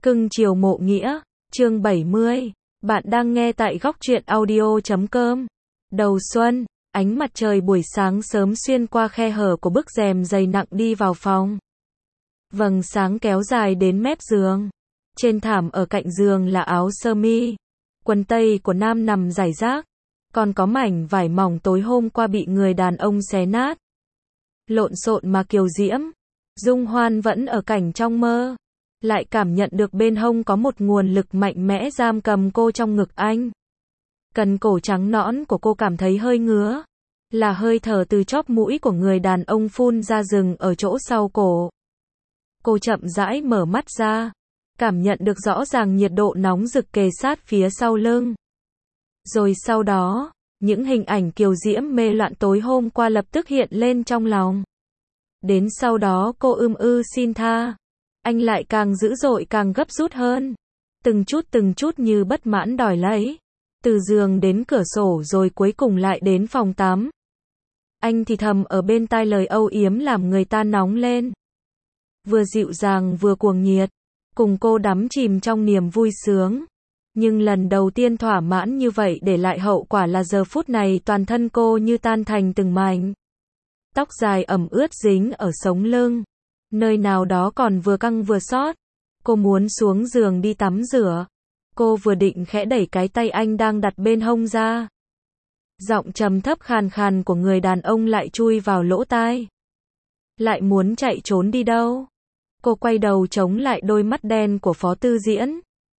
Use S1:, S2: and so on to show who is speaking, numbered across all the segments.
S1: Cưng chiều mộ nghĩa, chương 70. Bạn đang nghe tại góc truyện audio.com. Đầu xuân, ánh mặt trời buổi sáng sớm xuyên qua khe hở của bức rèm dày nặng đi vào phòng. Vầng sáng kéo dài đến mép giường. Trên thảm ở cạnh giường là áo sơ mi, quần tây của nam nằm rải rác, còn có mảnh vải mỏng tối hôm qua bị người đàn ông xé nát. Lộn xộn mà kiều diễm. Dung Hoan vẫn ở cảnh trong mơ, lại cảm nhận được bên hông có một nguồn lực mạnh mẽ giam cầm cô trong ngực anh. Cần cổ trắng nõn của cô cảm thấy hơi ngứa, là hơi thở từ chóp mũi của người đàn ông phun ra rừng ở chỗ sau cổ. Cô chậm rãi mở mắt ra, cảm nhận được rõ ràng nhiệt độ nóng rực kề sát phía sau lưng. Rồi sau đó, những hình ảnh kiều diễm mê loạn tối hôm qua lập tức hiện lên trong lòng. Đến sau đó cô xin tha. Anh lại càng dữ dội càng gấp rút hơn. Từng chút như bất mãn đòi lấy. Từ giường đến cửa sổ rồi cuối cùng lại đến phòng tắm. Anh thì thầm ở bên tai lời âu yếm làm người ta nóng lên. Vừa dịu dàng vừa cuồng nhiệt. Cùng cô đắm chìm trong niềm vui sướng. Nhưng lần đầu tiên thỏa mãn như vậy để lại hậu quả là giờ phút này toàn thân cô như tan thành từng mảnh. Tóc dài ẩm ướt dính ở sống lưng. Nơi nào đó còn vừa căng vừa xót. Cô muốn xuống giường đi tắm rửa. Cô vừa định khẽ đẩy cái tay anh đang đặt bên hông ra. Giọng trầm thấp khàn khàn của người đàn ông lại chui vào lỗ tai. Lại muốn chạy trốn đi đâu? Cô quay đầu chống lại đôi mắt đen của Phó Tư Diễn.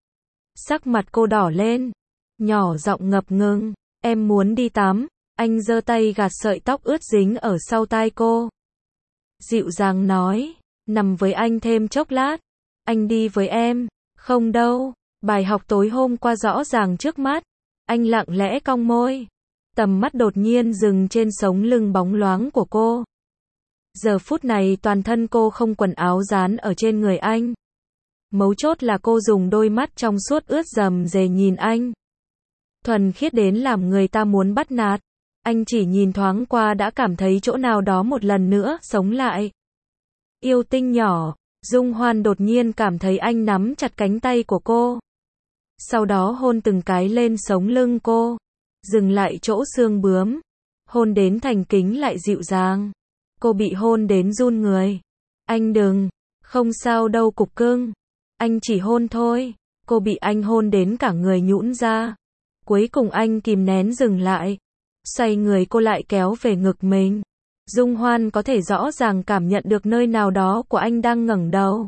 S1: Sắc mặt cô đỏ lên. Nhỏ giọng ngập ngừng. Em muốn đi tắm. Anh giơ tay gạt sợi tóc ướt dính ở sau tai cô. Dịu dàng nói, nằm với anh thêm chốc lát. Anh đi với em. Không đâu, bài học tối hôm qua rõ ràng trước mắt. Anh lặng lẽ cong môi. Tầm mắt đột nhiên dừng trên sống lưng bóng loáng của cô. Giờ phút này toàn thân cô không quần áo dán ở trên người anh. Mấu chốt là cô dùng đôi mắt trong suốt ướt rầm rề nhìn anh. Thuần khiết đến làm người ta muốn bắt nạt. Anh chỉ nhìn thoáng qua đã cảm thấy chỗ nào đó một lần nữa sống lại. Yêu tinh nhỏ, Dung Hoan đột nhiên cảm thấy anh nắm chặt cánh tay của cô. Sau đó hôn từng cái lên sống lưng cô. Dừng lại chỗ xương bướm. Hôn đến thành kính lại dịu dàng. Cô bị hôn đến run người. Anh đừng, không sao đâu cục cưng. Anh chỉ hôn thôi. Cô bị anh hôn đến cả người nhũn ra. Cuối cùng anh kìm nén dừng lại. Xoay người cô lại kéo về ngực mình. Dung Hoan có thể rõ ràng cảm nhận được nơi nào đó của anh đang ngẩng đầu.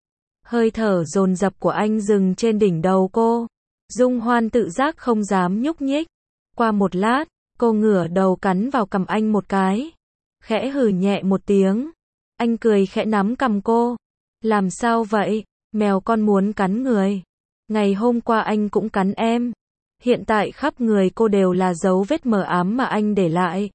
S1: Hơi thở dồn dập của anh dừng trên đỉnh đầu cô. Dung Hoan tự giác không dám nhúc nhích. Qua một lát, cô ngửa đầu cắn vào cằm anh một cái. Khẽ hừ nhẹ một tiếng. Anh cười khẽ nắm cằm cô. Làm sao vậy? Mèo con muốn cắn người. Ngày hôm qua anh cũng cắn em. Hiện tại khắp người cô đều là dấu vết mờ ám mà anh để lại.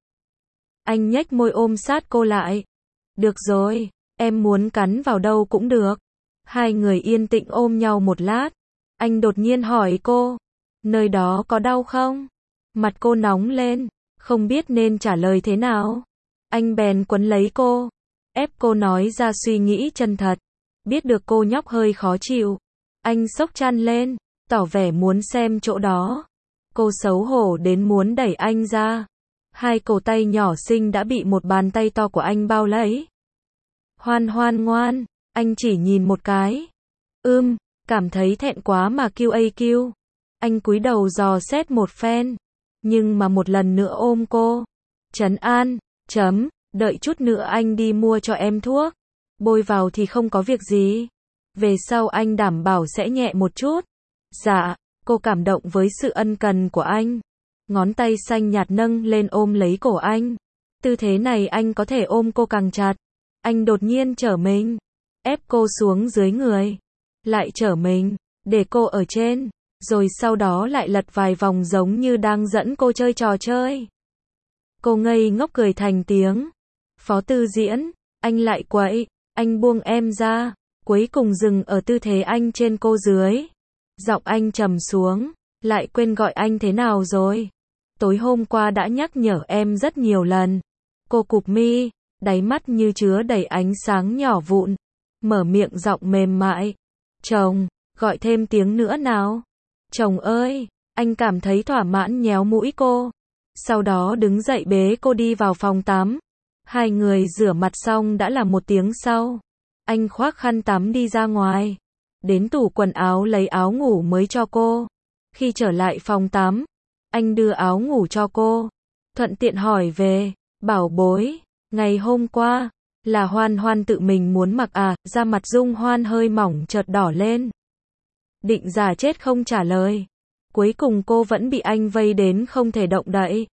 S1: Anh nhếch môi ôm sát cô lại. Được rồi, em muốn cắn vào đâu cũng được. Hai người yên tĩnh ôm nhau một lát. Anh đột nhiên hỏi cô. Nơi đó có đau không? Mặt cô nóng lên, không biết nên trả lời thế nào. Anh bèn quấn lấy cô, ép cô nói ra suy nghĩ chân thật. Biết được cô nhóc hơi khó chịu. Anh xốc chăn lên, tỏ vẻ muốn xem chỗ đó. Cô xấu hổ đến muốn đẩy anh ra. Hai cổ tay nhỏ xinh đã bị một bàn tay to của anh bao lấy. Hoan Hoan ngoan, anh chỉ nhìn một cái. Cảm thấy thẹn quá mà kêu. Anh cúi đầu dò xét một phen. Nhưng mà một lần nữa ôm cô. Trấn an, đợi chút nữa anh đi mua cho em thuốc. Bôi vào thì không có việc gì. Về sau anh đảm bảo sẽ nhẹ một chút. Dạ, cô cảm động với sự ân cần của anh. Ngón tay xanh nhạt nâng lên ôm lấy cổ anh. Tư thế này anh có thể ôm cô càng chặt. Anh đột nhiên trở mình. Ép cô xuống dưới người. Lại trở mình. Để cô ở trên. Rồi sau đó lại lật vài vòng giống như đang dẫn cô chơi trò chơi. Cô ngây ngốc cười thành tiếng. Phó Tư Diễn, anh lại quậy. Anh buông em ra. Cuối cùng dừng ở tư thế anh trên cô dưới. Giọng anh trầm xuống. Lại quên gọi anh thế nào rồi? Tối hôm qua đã nhắc nhở em rất nhiều lần. Cô cụp mi, đáy mắt như chứa đầy ánh sáng nhỏ vụn. Mở miệng giọng mềm mại. Chồng, Gọi thêm tiếng nữa nào. Chồng ơi, anh cảm thấy thỏa mãn nhéo mũi cô. Sau đó đứng dậy bế cô đi vào phòng tắm. Hai người rửa mặt xong đã là 1 tiếng sau. Anh khoác khăn tắm đi ra ngoài. Đến tủ quần áo lấy áo ngủ mới cho cô. Khi trở lại phòng tắm, anh đưa áo ngủ cho cô. Thuận tiện hỏi về, bảo bối, ngày hôm qua, là Hoan Hoan tự mình muốn mặc à, da mặt Dung Hoan hơi mỏng chợt đỏ lên. Định giả chết không trả lời. Cuối cùng cô vẫn bị anh vây đến không thể động đậy.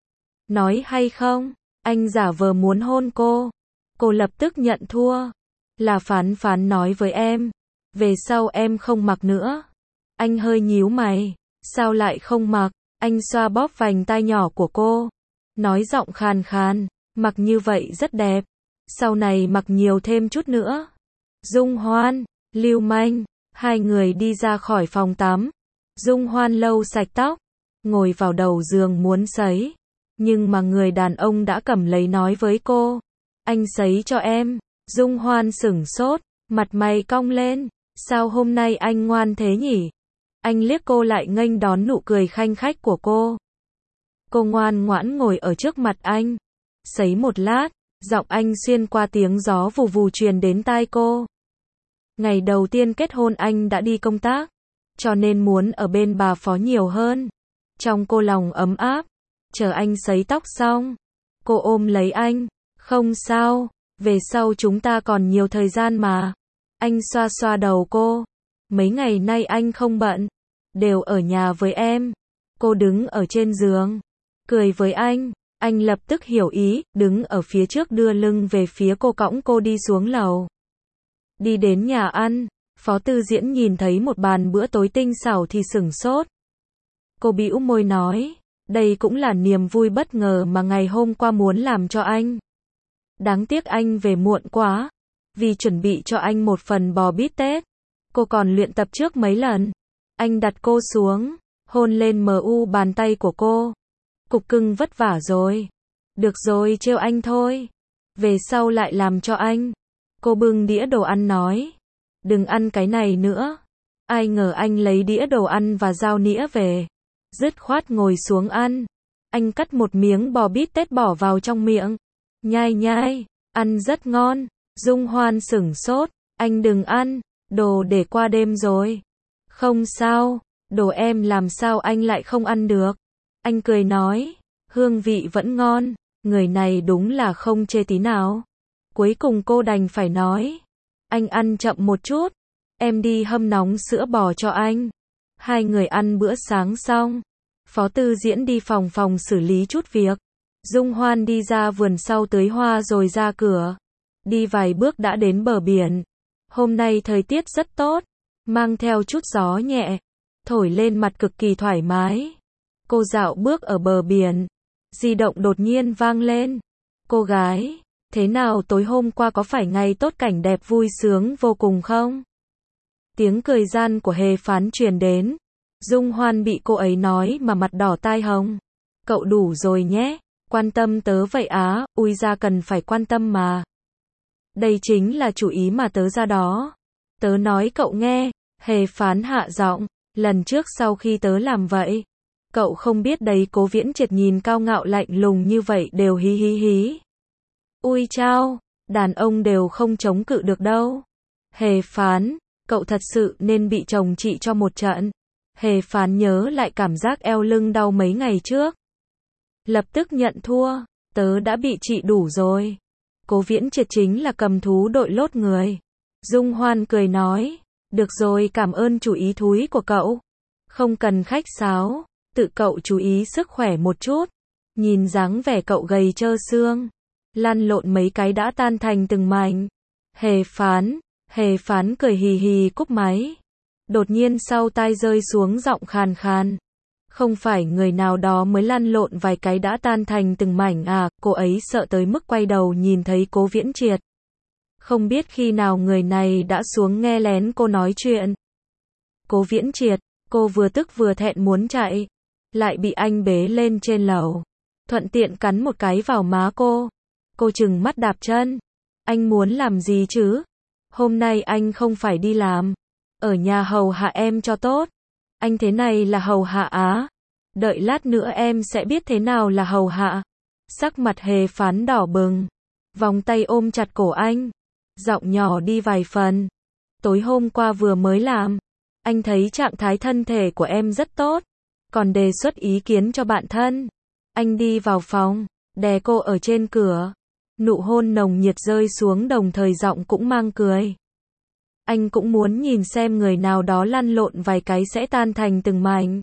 S1: Nói hay không, anh giả vờ muốn hôn cô. Cô lập tức nhận thua. Là Phán Phán nói với em. Về sau em không mặc nữa. Anh hơi nhíu mày. Sao lại không mặc? Anh xoa bóp vành tai nhỏ của cô. Nói giọng khàn khàn. Mặc như vậy rất đẹp. Sau này mặc nhiều thêm chút nữa. Dung Hoan, lưu manh. Hai người đi ra khỏi phòng tắm. Dung Hoan lau sạch tóc. Ngồi vào đầu giường muốn sấy. Nhưng mà người đàn ông đã cầm lấy nói với cô. Anh sấy cho em. Dung Hoan sửng sốt. Mặt mày cong lên. Sao hôm nay anh ngoan thế nhỉ? Anh liếc cô lại nghênh đón nụ cười khanh khách của cô. Cô ngoan ngoãn ngồi ở trước mặt anh. Sấy một lát, giọng anh xuyên qua tiếng gió vù vù truyền đến tai cô. Ngày đầu tiên kết hôn anh đã đi công tác, cho nên muốn ở bên bà phó nhiều hơn. Trong cô lòng ấm áp, chờ anh sấy tóc xong. Cô ôm lấy anh, không sao, về sau chúng ta còn nhiều thời gian mà. Anh xoa xoa đầu cô. Mấy ngày nay anh không bận, đều ở nhà với em. Cô đứng ở trên giường, cười với anh lập tức hiểu ý, đứng ở phía trước đưa lưng về phía cô cõng cô đi xuống lầu. Đi đến nhà ăn, Phó Tư Diễn nhìn thấy một bàn bữa tối tinh xảo thì sửng sốt. Cô bĩu môi nói, đây cũng là niềm vui bất ngờ mà ngày hôm qua muốn làm cho anh. Đáng tiếc anh về muộn quá, vì chuẩn bị cho anh một phần bò bít tết. Cô còn luyện tập trước mấy lần. Anh đặt cô xuống, hôn lên bàn tay của cô. Cục cưng vất vả rồi. Được rồi, trêu anh thôi. Về sau lại làm cho anh. Cô bưng đĩa đồ ăn nói. Đừng ăn cái này nữa. Ai ngờ anh lấy đĩa đồ ăn và dao nĩa về. Dứt khoát ngồi xuống ăn. Anh cắt một miếng bò bít tết bỏ vào trong miệng. Nhai nhai, ăn rất ngon. Dung Hoan sửng sốt. Anh đừng ăn, đồ để qua đêm rồi. Không sao, đồ em làm sao anh lại không ăn được. Anh cười nói, hương vị vẫn ngon, người này đúng là không chê tí nào. Cuối cùng cô đành phải nói, anh ăn chậm một chút, em đi hâm nóng sữa bò cho anh. Hai người ăn bữa sáng xong, Phó Tư Diễn đi phòng xử lý chút việc. Dung Hoan đi ra vườn sau tưới hoa rồi ra cửa. Đi vài bước đã đến bờ biển. Hôm nay thời tiết rất tốt, mang theo chút gió nhẹ, thổi lên mặt cực kỳ thoải mái. Cô dạo bước ở bờ biển, di động đột nhiên vang lên. Cô gái, thế nào tối hôm qua có phải ngày tốt cảnh đẹp vui sướng vô cùng không? Tiếng cười gian của Hề Phán truyền đến. Dung Hoan bị cô ấy nói mà mặt đỏ tai hồng. Cậu đủ rồi nhé, quan tâm tớ vậy á, ui ra cần phải quan tâm mà. Đây chính là chủ ý mà tớ ra đó. Tớ nói cậu nghe, Hề Phán hạ giọng, lần trước sau khi tớ làm vậy. Cậu không biết đấy, Cố Viễn Triệt nhìn cao ngạo lạnh lùng như vậy đều hí hí hí. Ui chao, đàn ông đều không chống cự được đâu. Hề Phán, cậu thật sự nên bị chồng trị cho một trận. Hề Phán nhớ lại cảm giác eo lưng đau mấy ngày trước. Lập tức nhận thua, tớ đã bị trị đủ rồi. Cố Viễn Triệt chính là cầm thú đội lốt người. Dung Hoan cười nói, được rồi, cảm ơn chủ ý thúi của cậu. Không cần khách sáo, tự cậu chú ý sức khỏe một chút. Nhìn dáng vẻ cậu gầy trơ xương, lăn lộn mấy cái đã tan thành từng mảnh. Hề Phán cười hì hì cúp máy. Đột nhiên sau tai rơi xuống giọng khàn khàn. Không phải người nào đó mới lăn lộn vài cái đã tan thành từng mảnh à? Cô ấy sợ tới mức quay đầu nhìn thấy Cố Viễn Triệt. Không biết khi nào người này đã xuống nghe lén cô nói chuyện. Cố Viễn Triệt, cô vừa tức vừa thẹn muốn chạy, lại bị anh bế lên trên lầu, thuận tiện cắn một cái vào má cô. Cô trừng mắt đạp chân. Anh muốn làm gì chứ? Hôm nay anh không phải đi làm. ở nhà hầu hạ em cho tốt. Anh thế này là hầu hạ á. Đợi lát nữa em sẽ biết thế nào là hầu hạ. Sắc mặt Hề Phán đỏ bừng. Vòng tay ôm chặt cổ anh. Giọng nhỏ đi vài phần. Tối hôm qua vừa mới làm. Anh thấy trạng thái thân thể của em rất tốt. Còn đề xuất ý kiến cho bạn thân. Anh đi vào phòng, đè cô ở trên cửa. Nụ hôn nồng nhiệt rơi xuống đồng thời giọng cũng mang cười. Anh cũng muốn nhìn xem người nào đó lăn lộn vài cái sẽ tan thành từng mảnh.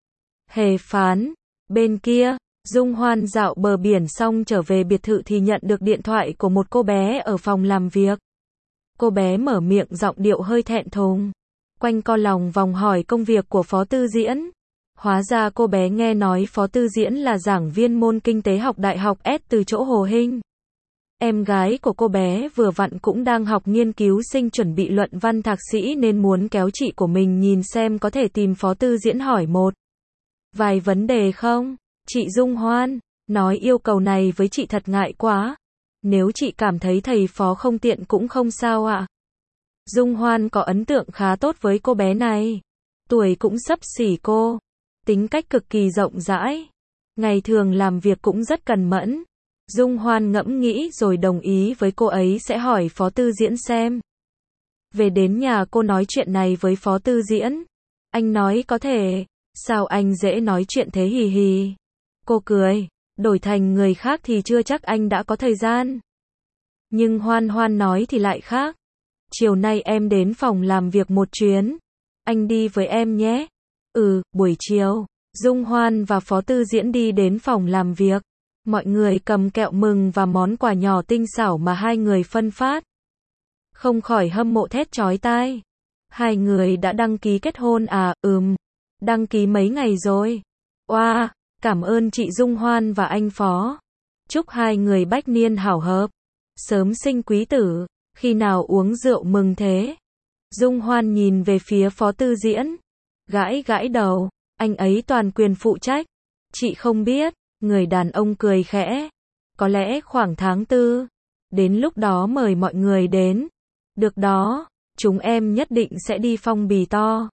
S1: Hề Phán. Bên kia, Dung Hoan dạo bờ biển xong trở về biệt thự thì nhận được điện thoại của một cô bé ở phòng làm việc. Cô bé mở miệng giọng điệu hơi thẹn thùng. Quanh co lòng vòng hỏi công việc của Phó Tư Diễn. Hóa ra cô bé nghe nói Phó Tư Diễn là giảng viên môn kinh tế học Đại học S từ chỗ Hồ Hinh. Em gái của cô bé vừa vặn cũng đang học nghiên cứu sinh chuẩn bị luận văn thạc sĩ nên muốn kéo chị của mình nhìn xem có thể tìm Phó Tư Diễn hỏi một vài vấn đề không. Chị Dung Hoan nói yêu cầu này với chị thật ngại quá. Nếu chị cảm thấy thầy Phó không tiện cũng không sao ạ. Dung Hoan có ấn tượng khá tốt với cô bé này. Tuổi cũng xấp xỉ cô. Tính cách cực kỳ rộng rãi. Ngày thường làm việc cũng rất cần mẫn. Dung Hoan ngẫm nghĩ rồi đồng ý với cô ấy sẽ hỏi Phó Tư Diễn xem. Về đến nhà cô nói chuyện này với Phó Tư Diễn. Anh nói có thể. Sao anh dễ nói chuyện thế hì hì. Cô cười. Đổi thành người khác thì chưa chắc anh đã có thời gian. Nhưng Hoan Hoan nói thì lại khác. Chiều nay em đến phòng làm việc một chuyến. Anh đi với em nhé. Buổi chiều, Dung Hoan và Phó Tư Diễn đi đến phòng làm việc. Mọi người cầm kẹo mừng và món quà nhỏ tinh xảo mà hai người phân phát. Không khỏi hâm mộ thét chói tai. Hai người đã đăng ký kết hôn à? Đăng ký mấy ngày rồi? Oa, cảm ơn chị Dung Hoan và anh Phó. Chúc hai người bách niên hảo hợp. Sớm sinh quý tử. Khi nào uống rượu mừng thế? Dung Hoan nhìn về phía Phó Tư Diễn. Gãi gãi đầu. Anh ấy toàn quyền phụ trách. Chị không biết. Người đàn ông cười khẽ. Có lẽ khoảng tháng 4. Đến lúc đó mời mọi người đến. Được đó. Chúng em nhất định sẽ đi phong bì to.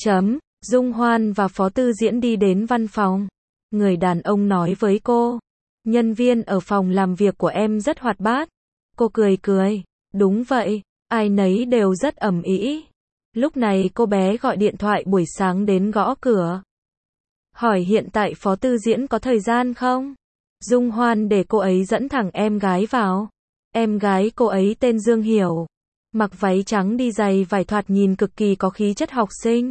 S1: Dung Hoan và Phó Tư Diễn đi đến văn phòng. Người đàn ông nói với cô. Nhân viên ở phòng làm việc của em rất hoạt bát. Cô cười cười. Đúng vậy. Ai nấy đều rất ầm ĩ. Lúc này cô bé gọi điện thoại buổi sáng đến gõ cửa. Hỏi hiện tại Phó Tư Diễn có thời gian không? Dung Hoan để cô ấy dẫn thẳng em gái vào. Em gái cô ấy tên Dương Hiểu. Mặc váy trắng đi giày vải thoạt nhìn cực kỳ có khí chất học sinh.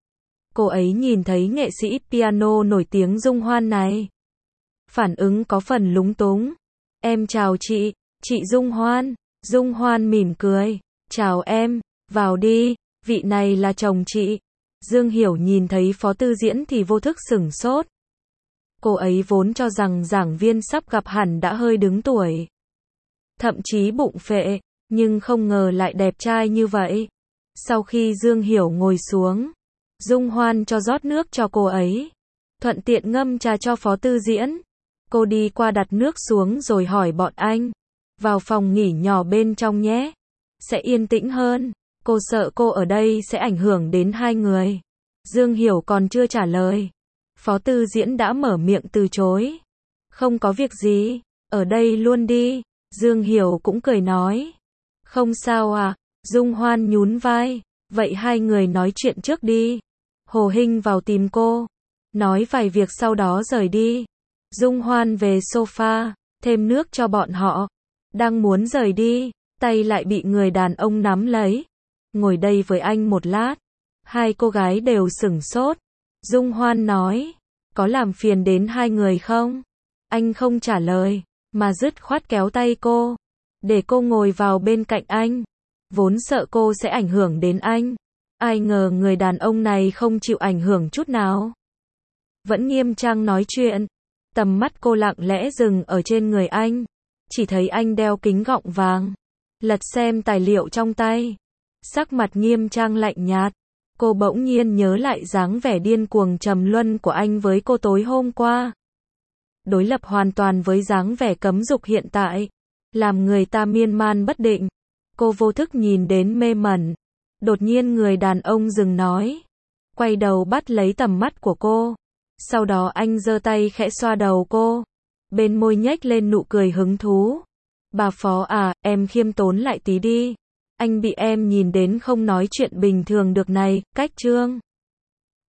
S1: Cô ấy nhìn thấy nghệ sĩ piano nổi tiếng Dung Hoan này. Phản ứng có phần lúng túng. Em chào chị Dung Hoan. Dung Hoan mỉm cười. Chào em, vào đi, vị này là chồng chị. Dương Hiểu nhìn thấy Phó Tư Diễn thì vô thức sửng sốt. Cô ấy vốn cho rằng giảng viên sắp gặp hẳn đã hơi đứng tuổi. Thậm chí bụng phệ, nhưng không ngờ lại đẹp trai như vậy. Sau khi Dương Hiểu ngồi xuống, Dung Hoan cho rót nước cho cô ấy. Thuận tiện ngâm trà cho Phó Tư Diễn. Cô đi qua đặt nước xuống rồi hỏi bọn anh. Vào phòng nghỉ nhỏ bên trong nhé. Sẽ yên tĩnh hơn. Cô sợ cô ở đây sẽ ảnh hưởng đến hai người. Dương Hiểu còn chưa trả lời. Phó Tư Diễn đã mở miệng từ chối. Không có việc gì. Ở đây luôn đi. Dương Hiểu cũng cười nói. Không sao à. Dung Hoan nhún vai. Vậy hai người nói chuyện trước đi. Hồ Hinh vào tìm cô. Nói vài việc sau đó rời đi. Dung Hoan về sofa. Thêm nước cho bọn họ. Đang muốn rời đi. Tay lại bị người đàn ông nắm lấy. Ngồi đây với anh một lát. Hai cô gái đều sửng sốt. Dung Hoan nói. Có làm phiền đến hai người không? Anh không trả lời. Mà dứt khoát kéo tay cô. Để cô ngồi vào bên cạnh anh. Vốn sợ cô sẽ ảnh hưởng đến anh. Ai ngờ người đàn ông này không chịu ảnh hưởng chút nào. Vẫn nghiêm trang nói chuyện. Tầm mắt cô lặng lẽ dừng ở trên người anh. Chỉ thấy anh đeo kính gọng vàng. Lật xem tài liệu trong tay. Sắc mặt nghiêm trang lạnh nhạt. Cô bỗng nhiên nhớ lại dáng vẻ điên cuồng trầm luân của anh với cô tối hôm qua. Đối lập hoàn toàn với dáng vẻ cấm dục hiện tại. Làm người ta miên man bất định. Cô vô thức nhìn đến mê mẩn. Đột nhiên người đàn ông dừng nói. Quay đầu bắt lấy tầm mắt của cô. Sau đó anh giơ tay khẽ xoa đầu cô. Bên môi nhếch lên nụ cười hứng thú. Bà Phó à, em khiêm tốn lại tí đi. Anh bị em nhìn đến không nói chuyện bình thường được này, cách chương.